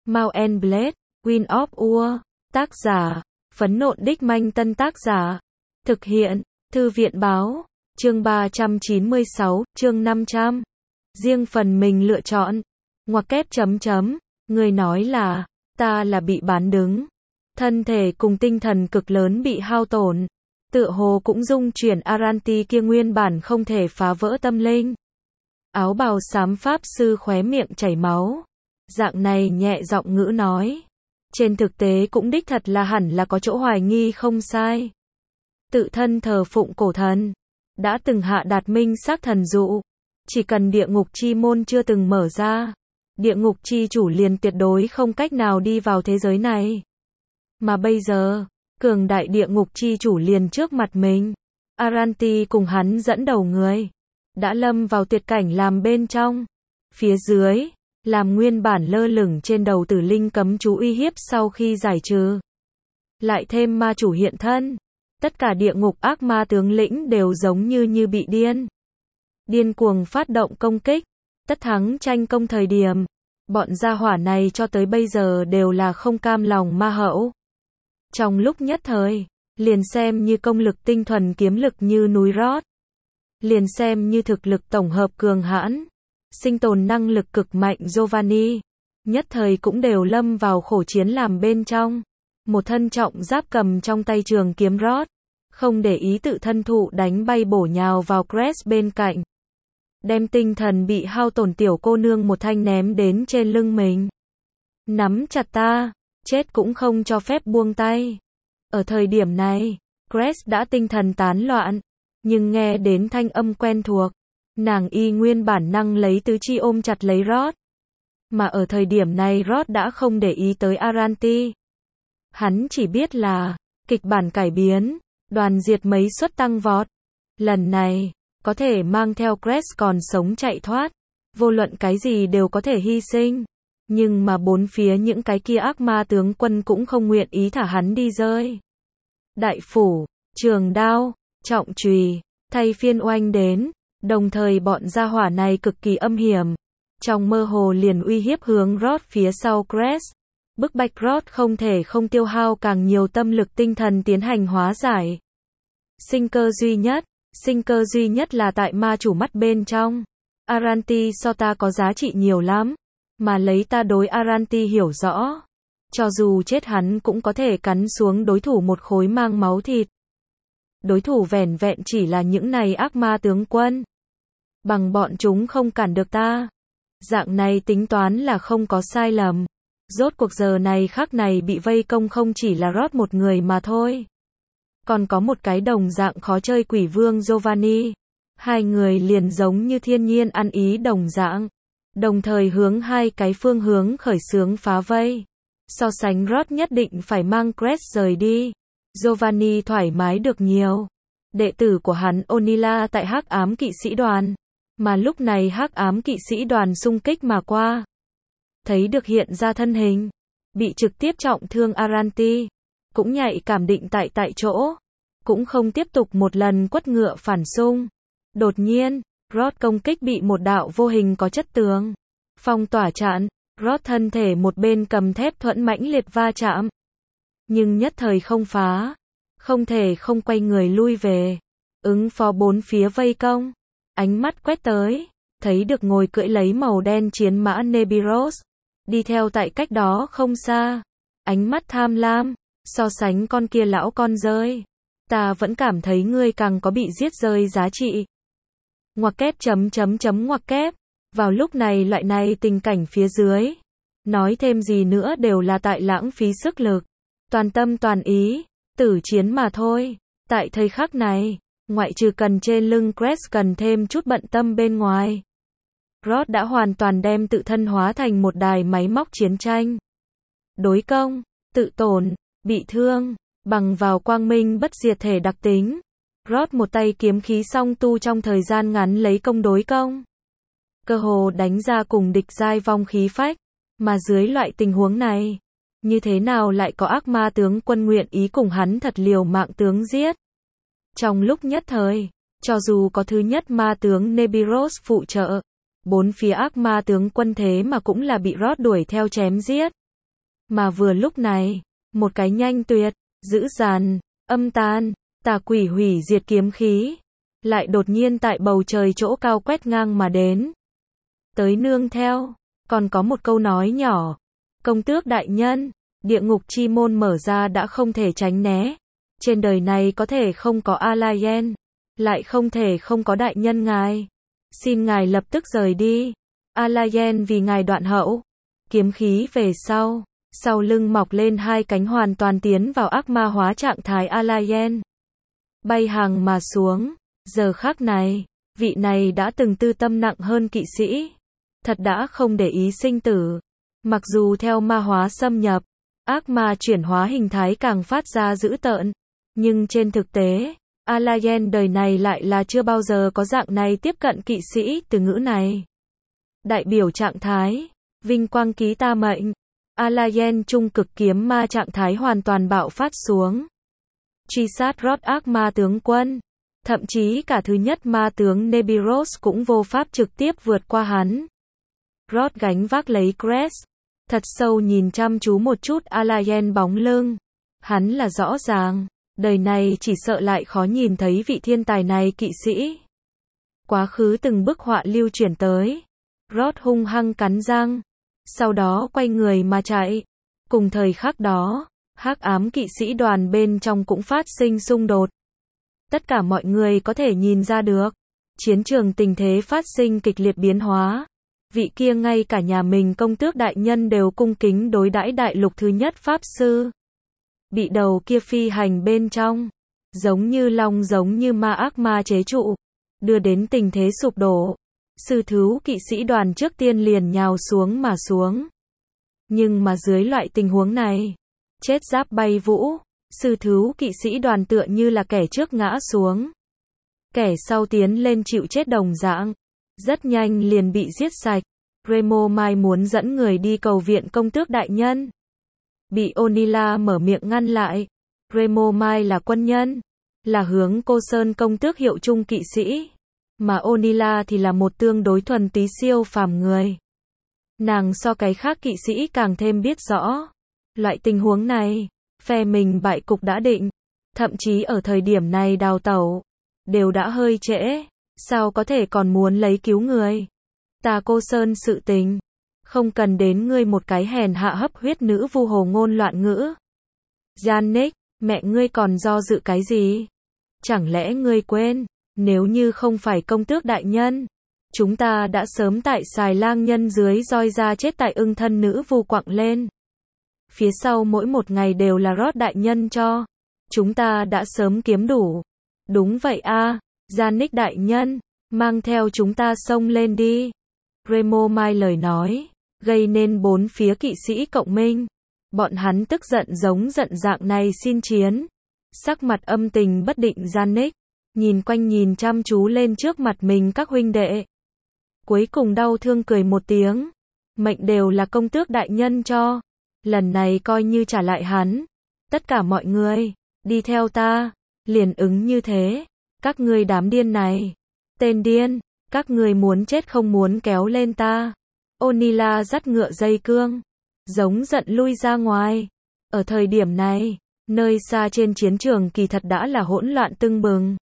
Mount and Blade, Wind of War. Tác giả, Phấn Nộn Đích Manh. Tân tác giả, thực hiện, Thư viện Báo. Chương 396, chương 500. Riêng phần mình lựa chọn. Ngoặc kép chấm chấm. Người nói là, ta là bị bán đứng. Thân thể cùng tinh thần cực lớn bị hao tổn. Tựa hồ cũng dung chuyển Aranti kia nguyên bản không thể phá vỡ tâm linh. Áo bào xám pháp sư khóe miệng chảy máu. Dạng này nhẹ giọng ngữ nói. Trên thực tế cũng đích thật là hẳn là có chỗ hoài nghi không sai. Tự thân thờ phụng cổ thần. Đã từng hạ đạt minh xác thần dụ. Chỉ cần địa ngục chi môn chưa từng mở ra. Địa ngục chi chủ liền tuyệt đối không cách nào đi vào thế giới này. Mà bây giờ, cường đại địa ngục chi chủ liền trước mặt mình. Aranti cùng hắn dẫn đầu người. Đã lâm vào tuyệt cảnh làm bên trong. Phía dưới, làm nguyên bản lơ lửng trên đầu tử linh cấm chú uy hiếp sau khi giải trừ. Lại thêm ma chủ hiện thân. Tất cả địa ngục ác ma tướng lĩnh đều giống như bị điên. Điên cuồng phát động công kích. Tất thắng tranh công thời điểm. Bọn gia hỏa này cho tới bây giờ đều là không cam lòng ma hậu. Trong lúc nhất thời, liền xem như công lực tinh thuần kiếm lực như núi rót. Liền xem như thực lực tổng hợp cường hãn. Sinh tồn năng lực cực mạnh Giovanni. Nhất thời cũng đều lâm vào khổ chiến làm bên trong. Một thân trọng giáp cầm trong tay trường kiếm rót. Không để ý tự thân thụ đánh bay bổ nhào vào Crest bên cạnh. Đem tinh thần bị hao tổn tiểu cô nương một thanh ném đến trên lưng mình. Nắm chặt ta, chết cũng không cho phép buông tay. Ở thời điểm này, Crest đã tinh thần tán loạn. Nhưng nghe đến thanh âm quen thuộc. Nàng y nguyên bản năng lấy tứ chi ôm chặt lấy Rod. Mà ở thời điểm này Rod đã không để ý tới Aranti. Hắn chỉ biết là, kịch bản cải biến, đoàn diệt mấy suất tăng vọt. Lần này, có thể mang theo Crest còn sống chạy thoát. Vô luận cái gì đều có thể hy sinh. Nhưng mà bốn phía những cái kia ác ma tướng quân cũng không nguyện ý thả hắn đi rơi. Đại phủ, trường đao, trọng chùy, thay phiên oanh đến. Đồng thời bọn gia hỏa này cực kỳ âm hiểm. Trong mơ hồ liền uy hiếp hướng Rod phía sau Crest. Bức bách Rod không thể không tiêu hao càng nhiều tâm lực tinh thần tiến hành hóa giải. Sinh cơ duy nhất là tại ma chủ mắt bên trong. Aranti so ta có giá trị nhiều lắm. Mà lấy ta đối Aranti hiểu rõ. Cho dù chết hắn cũng có thể cắn xuống đối thủ một khối mang máu thịt. Đối thủ vẻn vẹn chỉ là những này ác ma tướng quân. Bằng bọn chúng không cản được ta. Dạng này tính toán là không có sai lầm. Rốt cuộc giờ này khắc này bị vây công không chỉ là Rod một người mà thôi. Còn có một cái đồng dạng khó chơi quỷ vương Giovanni. Hai người liền giống như thiên nhiên ăn ý đồng dạng. Đồng thời hướng hai cái phương hướng khởi xướng phá vây. So sánh Rod nhất định phải mang Crest rời đi. Giovanni thoải mái được nhiều. Đệ tử của hắn Onila tại Hắc Ám Kỵ Sĩ Đoàn. Mà lúc này Hắc Ám Kỵ Sĩ Đoàn xung kích mà qua. Thấy được hiện ra thân hình. Bị trực tiếp trọng thương Aranti. Cũng nhạy cảm định tại chỗ. Cũng không tiếp tục một lần quất ngựa phản xung. Đột nhiên, Rod công kích bị một đạo vô hình có chất tường phong tỏa chặn. Rod thân thể một bên cầm thép thuẫn mãnh liệt va chạm. Nhưng nhất thời không phá. Không thể không quay người lui về. Ứng phó bốn phía vây công. Ánh mắt quét tới. Thấy được ngồi cưỡi lấy màu đen chiến mã Nebiros. Đi theo tại cách đó không xa. Ánh mắt tham lam. So sánh con kia lão con rơi. Ta vẫn cảm thấy ngươi càng có bị giết rơi giá trị. Ngoặc kép chấm chấm chấm ngoặc kép. Vào lúc này loại này tình cảnh phía dưới. Nói thêm gì nữa đều là tại lãng phí sức lực. Toàn tâm toàn ý. Tử chiến mà thôi. Tại thời khắc này. Ngoại trừ cần trên lưng Crest cần thêm chút bận tâm bên ngoài. Rod đã hoàn toàn đem tự thân hóa thành một đài máy móc chiến tranh. Đối công, tự tổn, bị thương, bằng vào quang minh bất diệt thể đặc tính. Rod một tay kiếm khí song tu trong thời gian ngắn lấy công đối công. Cơ hồ đánh ra cùng địch giai vong khí phách. Mà dưới loại tình huống này, như thế nào lại có ác ma tướng quân nguyện ý cùng hắn thật liều mạng tướng giết. Trong lúc nhất thời, cho dù có thứ nhất ma tướng Nebiros phụ trợ, bốn phía ác ma tướng quân thế mà cũng là bị Rod đuổi theo chém giết. Mà vừa lúc này, một cái nhanh tuyệt, dữ dằn, âm tàn, tà quỷ hủy diệt kiếm khí, lại đột nhiên tại bầu trời chỗ cao quét ngang mà đến. Tới nương theo, còn có một câu nói nhỏ. Công tước đại nhân, địa ngục chi môn mở ra đã không thể tránh né. Trên đời này có thể không có Alayen, lại không thể không có đại nhân ngài. Xin ngài lập tức rời đi. Alayen vì ngài đoạn hậu. Kiếm khí về sau lưng mọc lên hai cánh hoàn toàn tiến vào ác ma hóa trạng thái Alayen. Bay hàng mà xuống. Giờ khắc này, vị này đã từng tư tâm nặng hơn kỵ sĩ. Thật đã không để ý sinh tử. Mặc dù theo ma hóa xâm nhập, ác ma chuyển hóa hình thái càng phát ra dữ tợn. Nhưng trên thực tế, Alayen đời này lại là chưa bao giờ có dạng này tiếp cận kỵ sĩ từ ngữ này. Đại biểu trạng thái, vinh quang ký ta mệnh. Alayen trung cực kiếm ma trạng thái hoàn toàn bạo phát xuống. Truy sát Rod ác ma tướng quân. Thậm chí cả thứ nhất ma tướng Nebiros cũng vô pháp trực tiếp vượt qua hắn. Rod gánh vác lấy Crest. Thật sâu nhìn chăm chú một chút Alayen bóng lưng. Hắn là rõ ràng. Đời này chỉ sợ lại khó nhìn thấy vị thiên tài này kỵ sĩ. Quá khứ từng bức họa lưu chuyển tới. Rod hung hăng cắn răng. Sau đó quay người mà chạy. Cùng thời khắc đó, hắc ám kỵ sĩ đoàn bên trong cũng phát sinh xung đột. Tất cả mọi người có thể nhìn ra được. Chiến trường tình thế phát sinh kịch liệt biến hóa. Vị kia ngay cả nhà mình công tước đại nhân đều cung kính đối đãi đại lục thứ nhất pháp sư. Bị đầu kia phi hành bên trong. Giống như long giống như ma ác ma chế trụ. Đưa đến tình thế sụp đổ. Sư thú kỵ sĩ đoàn trước tiên liền nhào xuống mà xuống. Nhưng mà dưới loại tình huống này, chết giáp bay vũ, sư thú kỵ sĩ đoàn tựa như là kẻ trước ngã xuống. Kẻ sau tiến lên chịu chết đồng dạng. Rất nhanh liền bị giết sạch. Remo Mai muốn dẫn người đi cầu viện công tước đại nhân. Bị Onila mở miệng ngăn lại. Remo Mai là quân nhân. Là hướng Cô Sơn công tước hiệu trung kỵ sĩ. Mà Onila thì là một tương đối thuần túy siêu phàm người. Nàng so cái khác kỵ sĩ càng thêm biết rõ. Loại tình huống này, phe mình bại cục đã định. Thậm chí ở thời điểm này đào tẩu. Đều đã hơi trễ. Sao có thể còn muốn lấy cứu người. Ta Cô Sơn sự tình. Không cần đến ngươi một cái hèn hạ hấp huyết nữ vu hồ ngôn loạn ngữ. Yannick, mẹ ngươi còn do dự cái gì? Chẳng lẽ ngươi quên, nếu như không phải công tước đại nhân, chúng ta đã sớm tại xài lang nhân dưới roi ra chết tại ưng thân nữ vu quặng lên. Phía sau mỗi một ngày đều là Rod đại nhân cho. Chúng ta đã sớm kiếm đủ. Đúng vậy a, Yannick đại nhân, mang theo chúng ta xông lên đi. Remo Mai lời nói, gây nên bốn phía kỵ sĩ cộng minh. Bọn hắn tức giận giống giận dạng này xin chiến. Sắc mặt âm tình bất định Yannick, nhìn quanh nhìn chăm chú lên trước mặt mình các huynh đệ. Cuối cùng đau thương cười một tiếng. Mệnh đều là công tước đại nhân cho. Lần này coi như trả lại hắn. Tất cả mọi người, đi theo ta. Liền ứng như thế. Các ngươi đám điên này. Tên điên, các ngươi muốn chết không muốn kéo lên ta. Onila dắt ngựa dây cương. Giống giận lui ra ngoài. Ở thời điểm này, nơi xa trên chiến trường kỳ thật đã là hỗn loạn tưng bừng.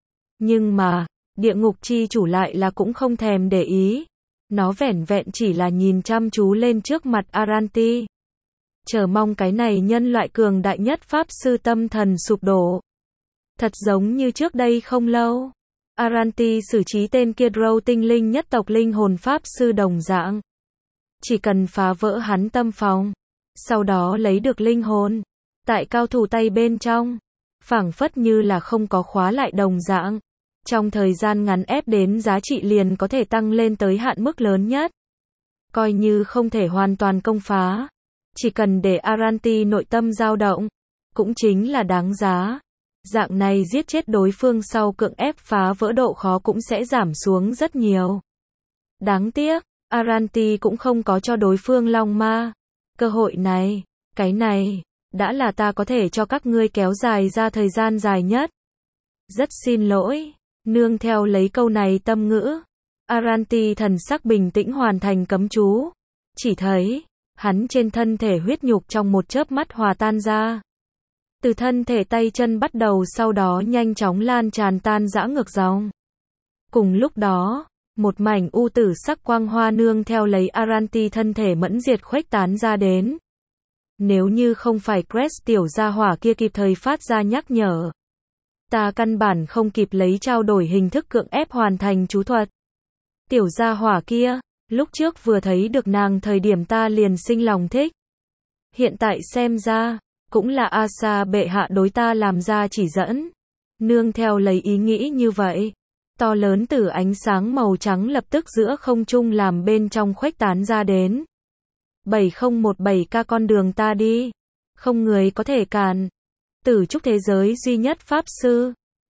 Nhưng mà, địa ngục chi chủ lại là cũng không thèm để ý. Nó vẻn vẹn chỉ là nhìn chăm chú lên trước mặt Aranti. Chờ mong cái này nhân loại cường đại nhất pháp sư tâm thần sụp đổ. Thật giống như trước đây không lâu. Aranti xử trí tên kia Drow tinh linh nhất tộc linh hồn pháp sư đồng dạng. Chỉ cần phá vỡ hắn tâm phòng. Sau đó lấy được linh hồn. Tại cao thủ tay bên trong. Phảng phất như là không có khóa lại đồng dạng. Trong thời gian ngắn ép đến giá trị liền có thể tăng lên tới hạn mức lớn nhất. Coi như không thể hoàn toàn công phá. Chỉ cần để Aranti nội tâm dao động. Cũng chính là đáng giá. Dạng này giết chết đối phương sau cưỡng ép phá vỡ độ khó cũng sẽ giảm xuống rất nhiều. Đáng tiếc, Aranti cũng không có cho đối phương long ma. Cơ hội này, cái này, đã là ta có thể cho các ngươi kéo dài ra thời gian dài nhất. Rất xin lỗi, nương theo lấy câu này tâm ngữ. Aranti thần sắc bình tĩnh hoàn thành cấm chú. Chỉ thấy, hắn trên thân thể huyết nhục trong một chớp mắt hòa tan ra. Từ thân thể tay chân bắt đầu sau đó nhanh chóng lan tràn tan rã ngược dòng. Cùng lúc đó, một mảnh u tử sắc quang hoa nương theo lấy Aranti thân thể mẫn diệt khuếch tán ra đến. Nếu như không phải Crest tiểu gia hỏa kia kịp thời phát ra nhắc nhở, ta căn bản không kịp lấy trao đổi hình thức cưỡng ép hoàn thành chú thuật. Tiểu gia hỏa kia, lúc trước vừa thấy được nàng thời điểm ta liền sinh lòng thích. Hiện tại xem ra, cũng là Asa bệ hạ đối ta làm ra chỉ dẫn. Nương theo lấy ý nghĩ như vậy, to lớn tử ánh sáng màu trắng lập tức giữa không trung làm bên trong khuếch tán ra đến. 7017K con đường ta đi, không người có thể cản. Tử trúc thế giới duy nhất pháp sư,